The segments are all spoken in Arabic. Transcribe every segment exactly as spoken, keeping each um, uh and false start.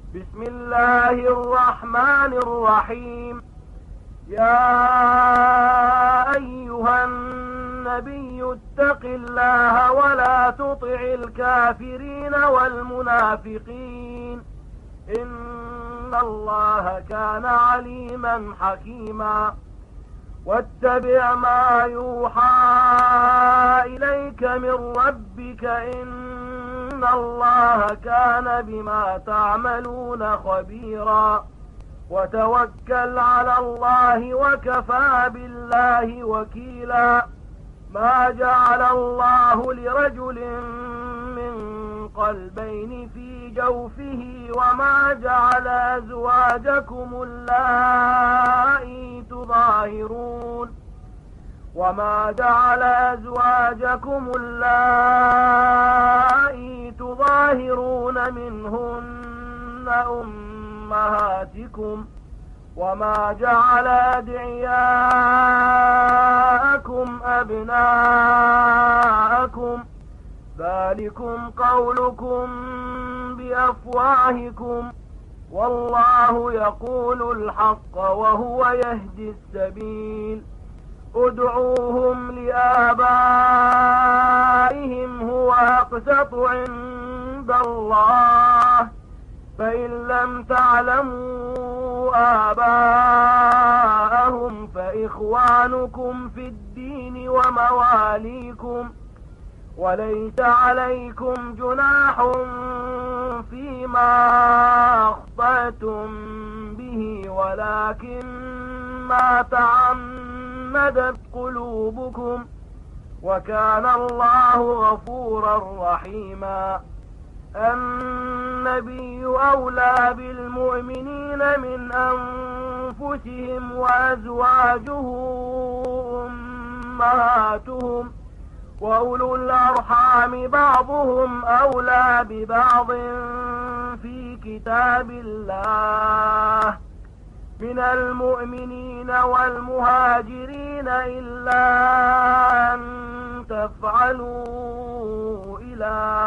بسم الله الرحمن الرحيم. يا أيها النبي اتق الله ولا تطع الكافرين والمنافقين إن الله كان عليما حكيما. واتبع ما يوحى إليك من ربك إن الله كان بما تعملون خبيرا. وتوكل على الله وكفى بالله وكيلا. ما جعل الله لرجل من قلبين في جوفه وما جعل أزواجكم اللائي تظاهرون وما جعل أزواجكم اللائي تظاهرون منهن أمهاتكم وما جعل أدعياءكم أبناءكم ذلكم قولكم بأفواهكم والله يقول الحق وهو يهدي السبيل. ادعوهم لآبائهم هو أقسط عند الله فإن لم تعلموا آباءهم فإخوانكم في الدين ومواليكم وليس عليكم جناح فيما أخطأتم به ولكن ما تعمدت قلوبكم وكان الله غفورا رحيما. النبي أولى بالمؤمنين من أنفسهم وأزواجه أمهاتهم وأولو الأرحام بعضهم أولى ببعض في كتاب الله من المؤمنين والمهاجرين إلا أن تفعلوا إلى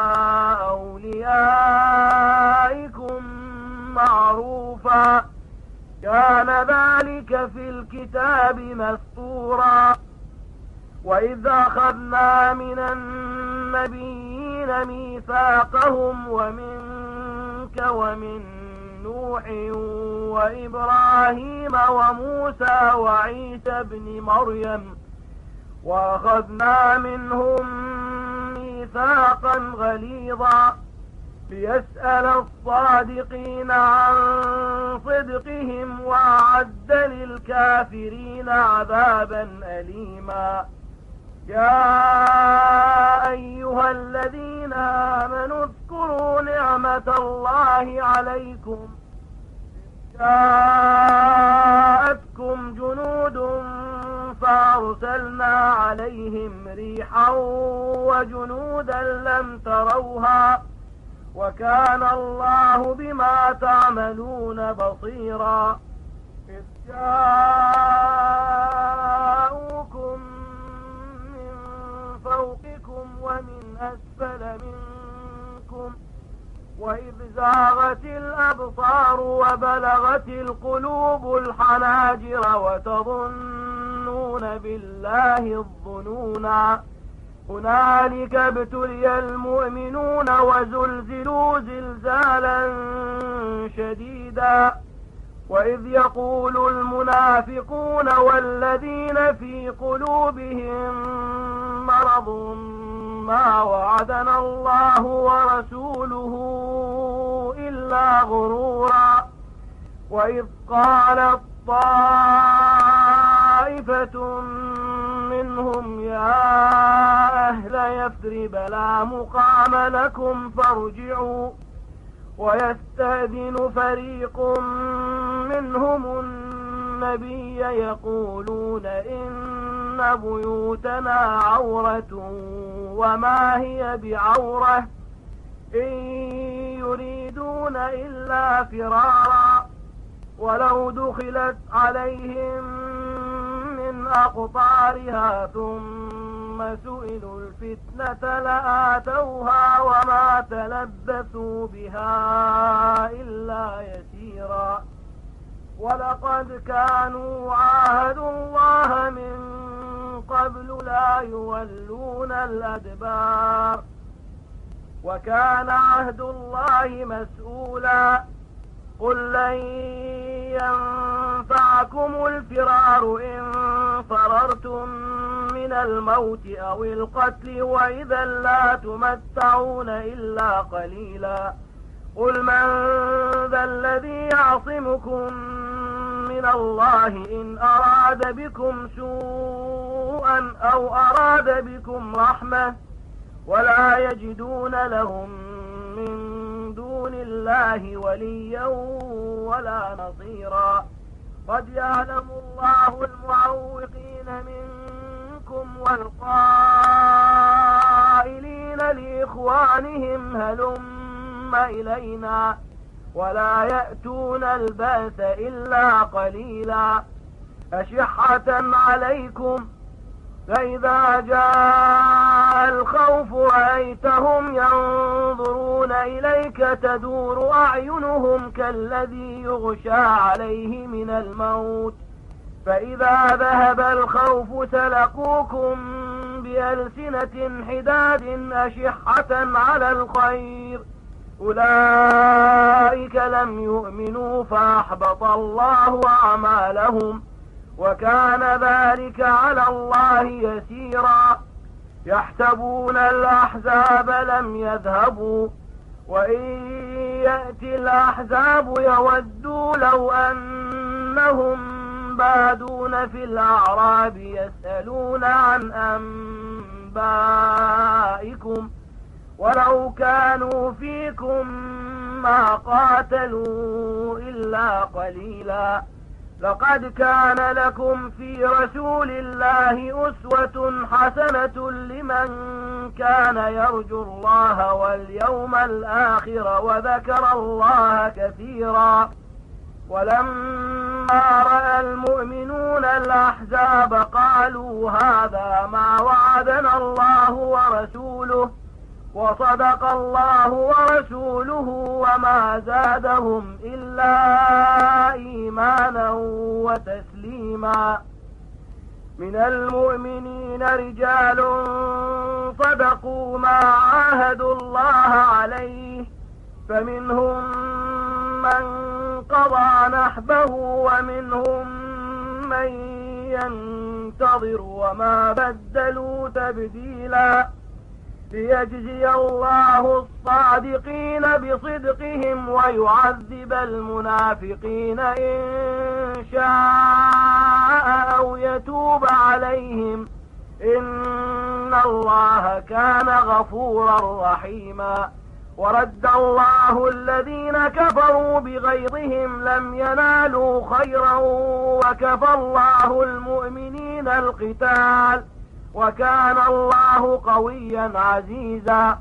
أوليائكم معروفا كان ذلك في الكتاب مسطورا. وإذ أخذنا من النبيين ميثاقهم ومنك ومن نوح وإبراهيم وموسى وعيسى بن مريم وأخذنا منهم ميثاقا غليظا ليسأل الصادقين عن صدقهم وأعد للكافرين عذابا أليما. يا أيها الذين آمنوا اذكروا نعمة الله عليكم جاءتكم جنود فأرسلنا عليهم ريحا وجنودا لم تروها وكان الله بما تعملون بصيرا. إذ جاءوكم من فوقكم ومن أسفل منكم وإذ زاغت الأبصار وبلغت القلوب الحناجر وتظنون بالله الظنونا هنالك ابتلي المؤمنون وزلزلوا زلزالا شديدا. وإذ يقول المنافقون والذين في قلوبهم مرض ما وعدنا الله ورسوله إلا غرورا. وإذ قالت طائفة منهم يا أهل يثرب لا مقام لكم فارجعوا ويستأذن فريق منهم النبي يقولون إن بيوتنا عورة وما هي بعورة إن يريدون إلا فرارا ولو دخلت عليهم من أقطارها ثم سئلوا الفتنة لآتوها وما تلبثوا بها إلا لقد كانوا عاهدوا الله من قبل لا يولون الأدبار وكان عهد الله مسؤولا. قل لن ينفعكم الفرار إن فررتم من الموت أو القتل وإذا لا تمتعون إلا قليلا. قل من ذا الذي يعصمكم من الله إن أراد بكم سوءا أو أراد بكم رحمة ولا يجدون لهم من دون الله وليا ولا نصيرا. قد يعلم الله المعوقين منكم والقائلين لإخوانهم هلم إلينا ولا يأتون البأس إلا قليلا. أشحة عليكم فإذا جاء الخوف رأيتهم ينظرون إليك تدور أعينهم كالذي يغشى عليه من الموت فإذا ذهب الخوف سلقوكم بألسنة حداد أشحة على الخير أولئك لم يؤمنوا فأحبط الله أعمالهم وكان ذلك على الله يسيرا. يحسبون الأحزاب لم يذهبوا وإن يأتي الأحزاب يودوا لو أنهم بادون في الأعراب يسألون عن أنبائكم ولو كانوا فيكم ما قاتلوا إلا قليلا. لقد كان لكم في رسول الله أسوة حسنة لمن كان يرجو الله واليوم الآخر وذكر الله كثيرا. ولما رأى المؤمنون الأحزاب قالوا هذا ما وعدنا الله ورسوله وصدق الله ورسوله وما زادهم إلا إيمانا وتسليما. من المؤمنين رجال صدقوا ما عاهدوا الله عليه فمنهم من قضى نحبه ومنهم من ينتظر وما بدلوا تبديلا. ليجزي الله الصادقين بصدقهم ويعذب المنافقين إن شاء أو يتوب عليهم إن الله كان غفورا رحيما. ورد الله الذين كفروا بغيظهم لم ينالوا خيرا وكفى الله المؤمنين القتال وكان الله قويا عزيزا.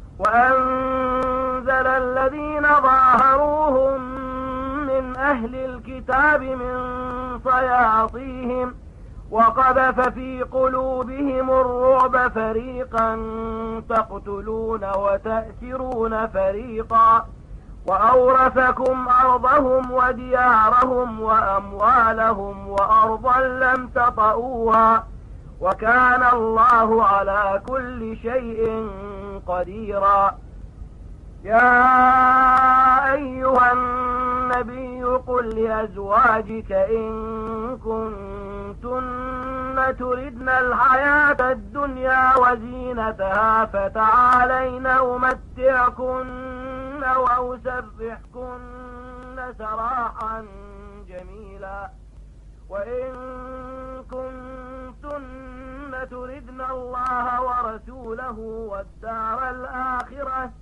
وأنزل الذين ظاهروهم من أهل الكتاب من صياصيهم وقذف في قلوبهم الرعب فريقا تقتلون وتأسرون فريقا وأورثكم أرضهم وديارهم وأموالهم وأرضا لم تطئوها وكان الله على كل شيء قديرا. يا أيها النبي قل لأزواجك إن كنتن تردن الحياة الدنيا وزينتها فتعالين أمتعكن وأسرحكن سراحا جميلا. وإن كنتن تردن الله ورسوله والدار الآخرة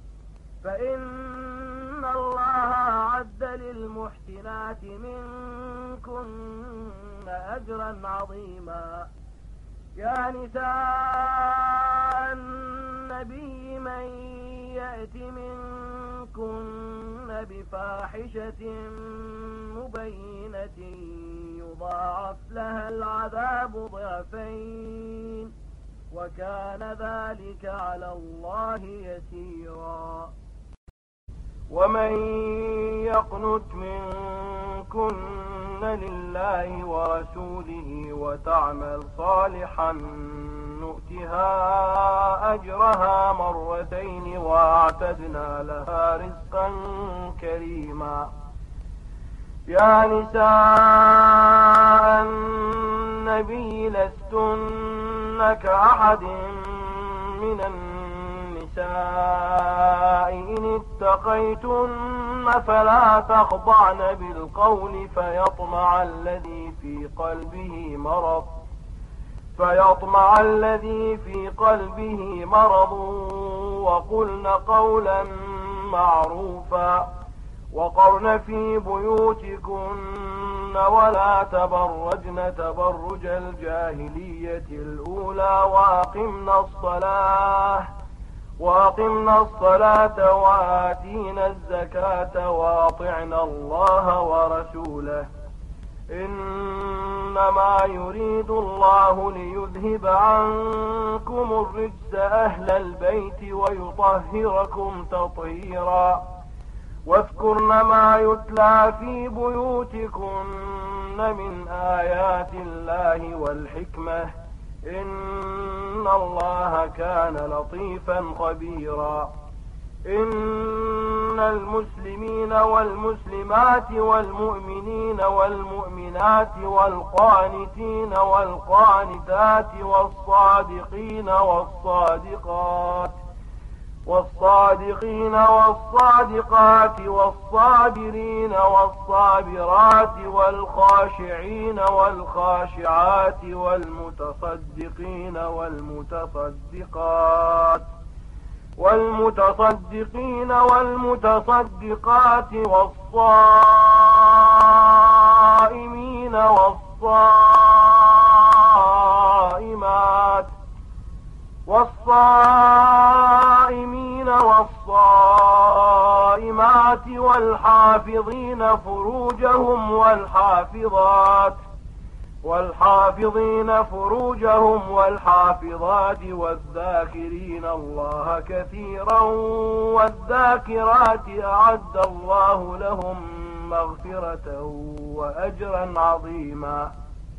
فإن الله أعد للمحسنات منكن أجرا عظيما. يا نساء النبي من يأت منكن بفاحشة مبينة يضاعف لها العذاب ضعفين وكان ذلك على الله يسيرا. ومن يقنت منكن لله ورسوله وتعمل صالحا نؤتها أجرها مرتين وأعتدنا لها رزقا كريما. يا نساء النبي لستن كأحد من النساء إن اتقيتن فلا تخضعن بالقول فيطمع الذي في قلبه مرض فيطمع الذي في قلبه مرض وقلن قولا معروفا وقرن في بيوتكن ولا تبرجن تبرج الجاهلية الأولى وأقمنا الصلاة وأقمنا الصلاة وآتينا الزكاة وأطعنا الله ورسوله إنما يريد الله ليذهب عنكم الرجس أهل البيت ويطهركم تطهيرا. واذكرن ما يتلى في بيوتكن من آيات الله والحكمة إن الله كان لطيفا خبيرا. إن المسلمين والمسلمات والمؤمنين والمؤمنات والقانتين والقانتات والصادقين والصادقات والصادقين والصادقات والصابرين والصابرات والخاشعين والخاشعات والمتصدقين والمتصدقات والمتصدقين والمتصدقات والصائمين والصائمات والصائمين والصائمات والحافظين فروجهم والحافظات والحافظين فروجهم والحافظات والذاكرين الله كثيرا والذاكرات أعد الله لهم مغفرة وأجرا عظيما.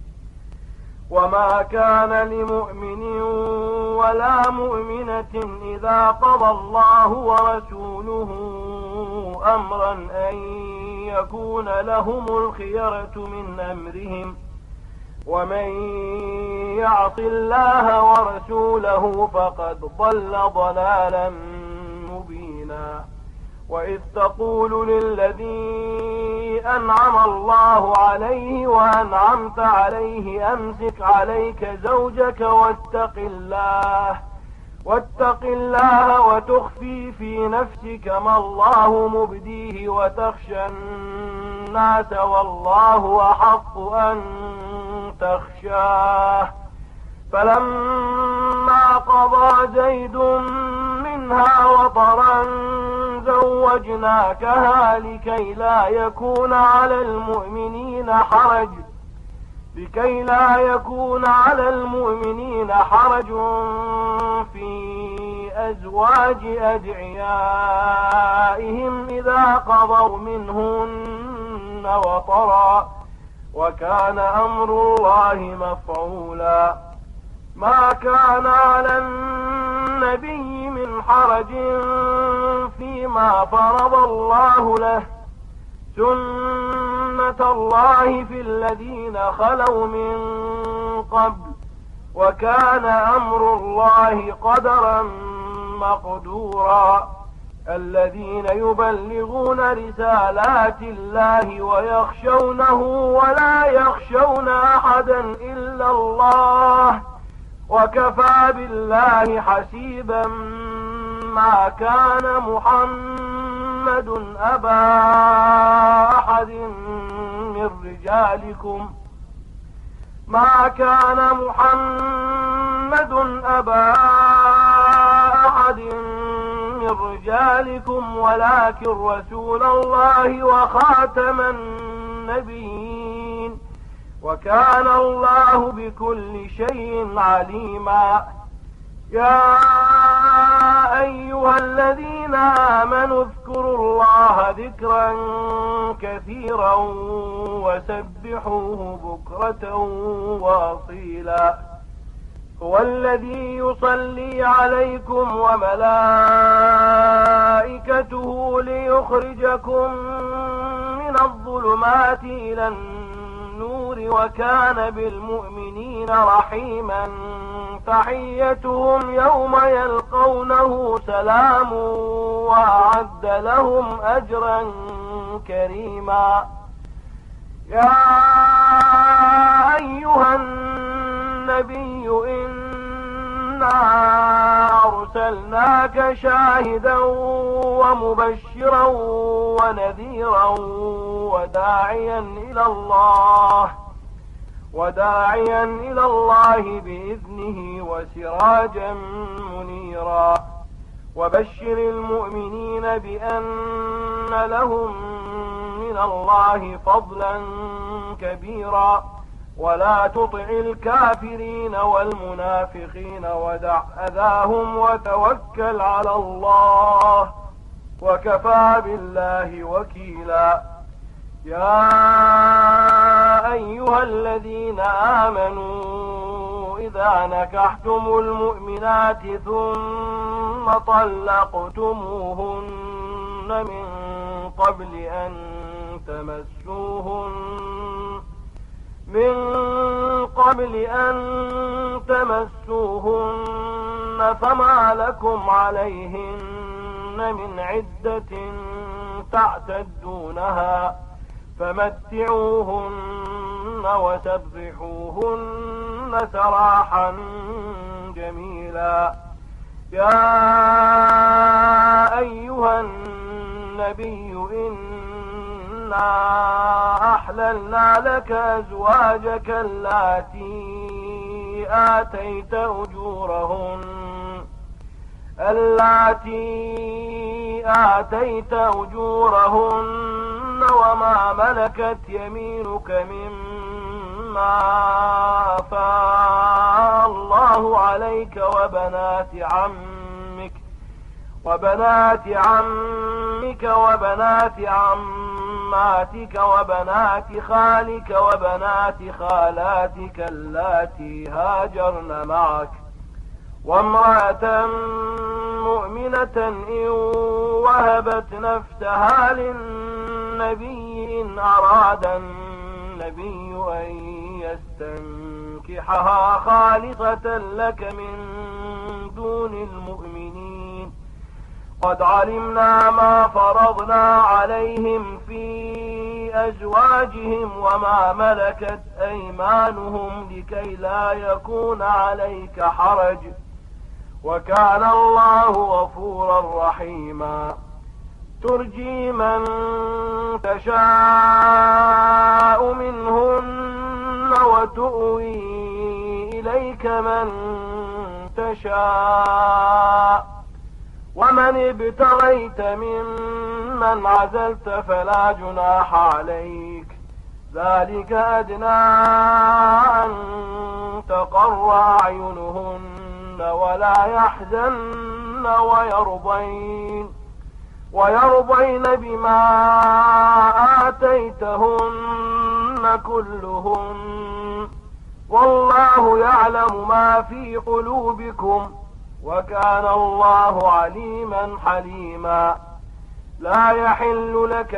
وما كان لمؤمن ولا مؤمنة إذا قضى الله ورسوله أمرا أن يكون لهم الخيرة من أمرهم ومن يعص الله ورسوله فقد ضل ضلالا مبينا. وإذ تقول للذي أنعم الله عليه وأنعمت عليه أمسك عليك زوجك واتق الله واتق الله وتخفي في نفسك ما الله مبديه وتخشى الناس والله أحق أن تخشاه. فلما قضى زيد منها وطرا زوجناكها لكي لا يكون على المؤمنين حرج لكي لا يكون على المؤمنين حرج في أزواج أدعيائهم إذا قضوا منهن وطرا وكان أمر الله مفعولا. ما كان على النبي من حرج فيما فرض الله له سنة الله في الذين خلوا من قبل وكان أمر الله قدرا مقدورا. الذين يبلغون رسالات الله ويخشونه ولا يخشون أحدا إلا الله وكفى بالله حسيبا. ما كان محمد أبا أحد من رجالكم ما كان محمد أبا أحد من رجالكم ولكن رسول الله وخاتم النبيين وكان الله بكل شيء عليما. يا أيها الذين آمنوا اذكروا الله ذكرا كثيرا وسبحوه بكرة وأصيلا هو الذي يصلي عليكم وملائكته ليخرجكم من الظلمات إلى النور وكان بالمؤمنين رحيما تحيتهم يوم يلقونه سلام وأعد لهم أجرا كريما يا أيها النبي إنا أرسلناك شاهدا ومبشرا ونذيرا وداعيا إلى الله وداعيا إلى الله بإذنه وسراجا منيرا وبشر المؤمنين بأن لهم من الله فضلا كبيرا ولا تطع الكافرين والمنافقين ودع أذاهم وتوكل على الله وكفى بالله وكيلا يا أيها الذين آمنوا إذا نكحتم المؤمنات ثم طلقتموهن من قبل أن تمسوهن من قبل أن تمسوهن فما لكم عليهن من عدة تعتدونها فمتعوهن وسرحوهن سراحا جميلا يا أيها النبي إنا أحللنا لك أزواجك اللاتي آتيت أجورهن اللاتي آتيت أجورهن وما ملكت يمينك مما أفاء الله عليك وبنات عمك وبنات عمك وبنات عماتك وبنات خالك وبنات خالاتك اللاتي هاجرن معك وامرأة مؤمنة إن وهبت نفسها للنبي إن أراد النبي أن يستنكحها خالصة لك من دون المؤمنين قد علمنا ما فرضنا عليهم في أزواجهم وما ملكت أيمانهم لكي لا يكون عليك حرج وكان الله غفورا رحيما ترجي من تشاء منهن وتؤوي إليك من تشاء ومن ابتغيت ممن عزلت فلا جناح عليك ذلك أدنى أن تقر أعينهن ولا يحزن ويرضين ويرضين بما آتيتهن كلهن والله يعلم ما في قلوبكم وكان الله عليما حليما لا يحل لك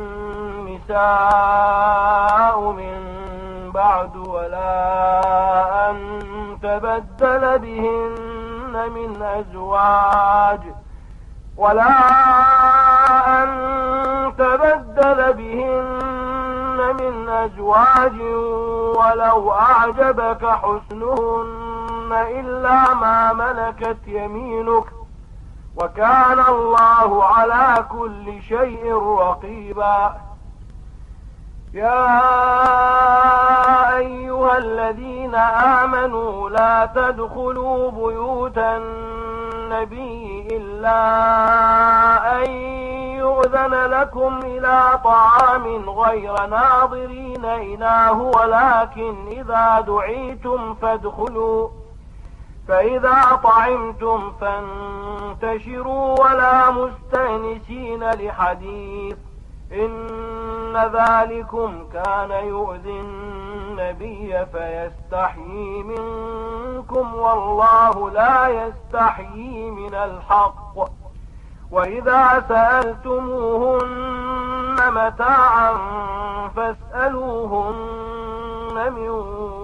النساء من بعد ولا أن تبدل بهن من أزواج ولا أن تبدل بهن من أزواج ولو أعجبك حسنهن إلا ما ملكت يمينك وكان الله على كل شيء رقيبا يا أيها الذين آمنوا لا تدخلوا بيوت النبي إلا أن يؤذن لكم إلى طعام غير ناظرين إناه ولكن إذا دعيتم فادخلوا فإذا طعمتم فانتشروا ولا مستأنسين لحديث إن ذلكم كان يؤذي النبي فيستحيي منكم والله لا يستحيي من الحق وإذا سألتموهن متاعا فاسألوهن من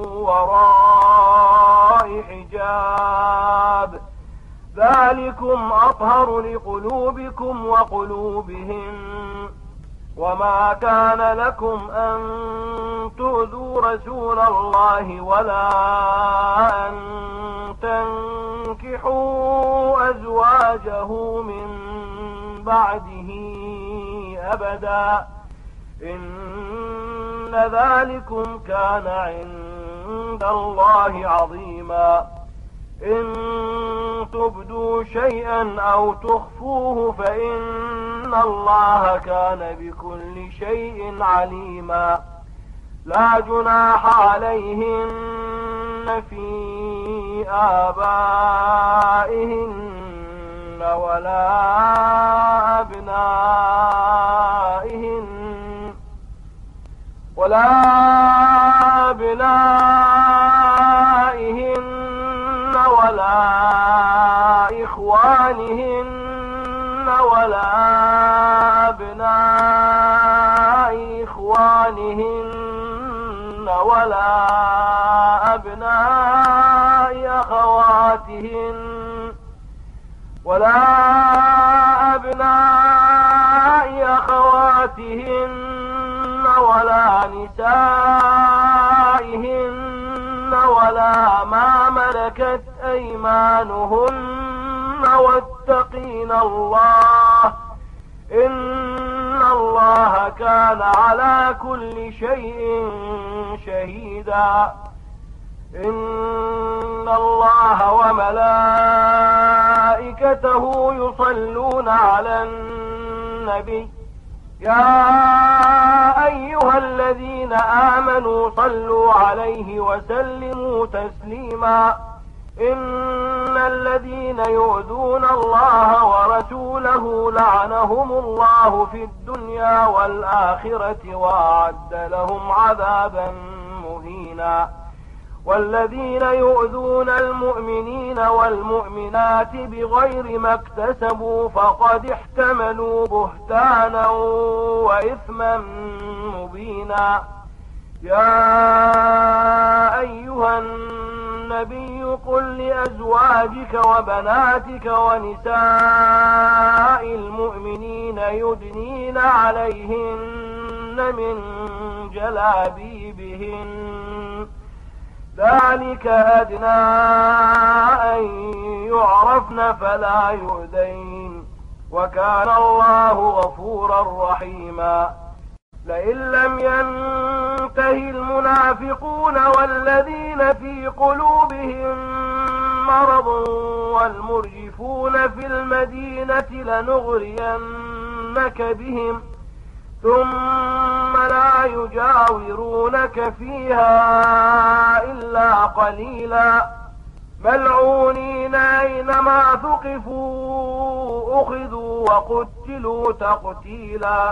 وراء حجاب ذلكم أطهر لقلوبكم وقلوبهم وما كان لكم أن تؤذوا رسول الله ولا أن تنكحوا أزواجه من بعده أبدا إن ذلكم كان عند الله عظيما إن تبدوا شيئا أو تخفوه فإن الله كان بكل شيء عليما لا جناح عليهن في آبائهن ولا أبنائهن ولا أبنائهن ولا إخوانهن ولا أبناء إخوانهن ولا أبناء أخواتهن ولا أبناء أخواتهن ولا نسائهن ولا ما ملكت أيمانهن واتقين الله إن الله كان على كل شيء شهيدا إن الله وملائكته يصلون على النبي يا أيها الذين آمنوا صلوا عليه وسلموا تسليما إن الذين يؤذون الله ورسوله لعنهم الله في الدنيا والآخرة وأعد لهم عذابا مهينا والذين يؤذون المؤمنين والمؤمنات بغير ما اكتسبوا فقد احتملوا بهتانا وإثما مبينا يا أيها النبي قل لأزواجك وبناتك ونساء المؤمنين يدنين عليهن من جلابيبهن ذلك أدنى أن يعرفن فلا يؤذين وكان الله غفورا رحيما لئن لم ينته المنافقون والذين في قلوبهم مرض والمرجفون في المدينة لنغرينك بهم ثم لا يجاورونك فيها إلا قليلا ملعونين أينما ثقفوا أخذوا وقتلوا تقتيلا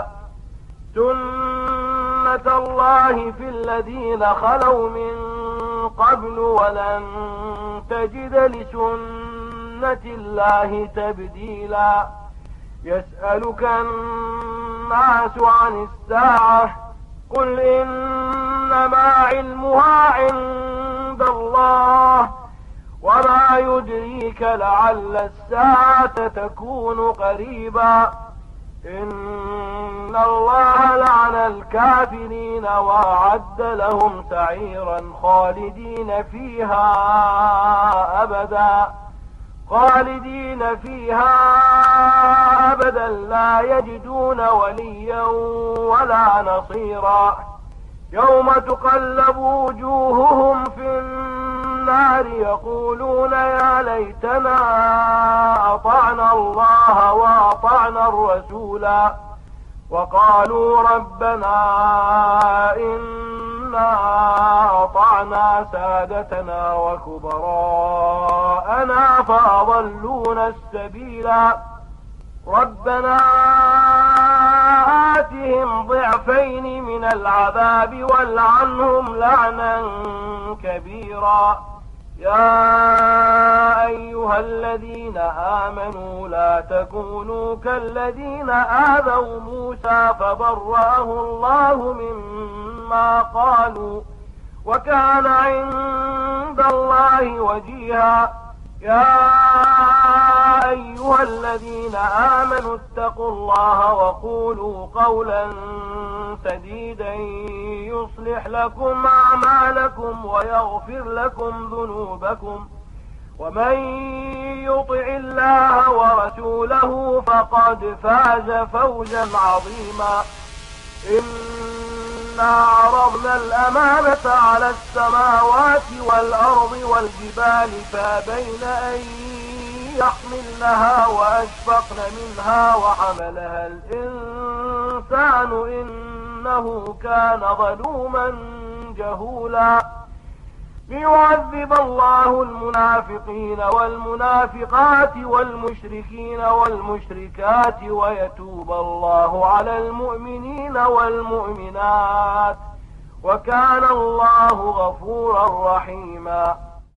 سنة الله في الذين خلوا من قبل ولن تجد لسنة الله تبديلا يسألك الناس عن الساعة قل إنما علمها عند الله وما يدريك لعل الساعة تكون قريبا إن الله لعن الكافرين وأعد لهم سعيرا خالدين فيها أبدا خالدين فيها أبدا لا يجدون وليا ولا نصيرا يوم تقلب وجوههم في النار يقولون يا ليتنا أطعنا الله وأطعنا الرسولا وقالوا ربنا إنا أطعنا وأطعنا سادتنا وكبراءنا فأضلونا السبيلا ربنا آتهم ضعفين من العذاب والعنهم لعنا كبيرا يا أيها الذين آمنوا لا تكونوا كالذين آذوا موسى فبرأه الله مما قالوا وكان عند الله وجيها يا أيها الذين آمنوا اتقوا الله وقولوا قولا سديدا يصلح لكم أعمالكم ويغفر لكم ذنوبكم ومن يطع الله ورسوله فقد فاز فوزا عظيما إنا عرضنا الأمانة على السماوات والأرض والجبال فأبين أن يحملنها وأشفقن منها وحملها الإنسان إنه كان ظلوما جهولا ليعذب الله المنافقين والمنافقات والمشركين والمشركات ويتوب الله على المؤمنين والمؤمنات وكان الله غفورا رحيما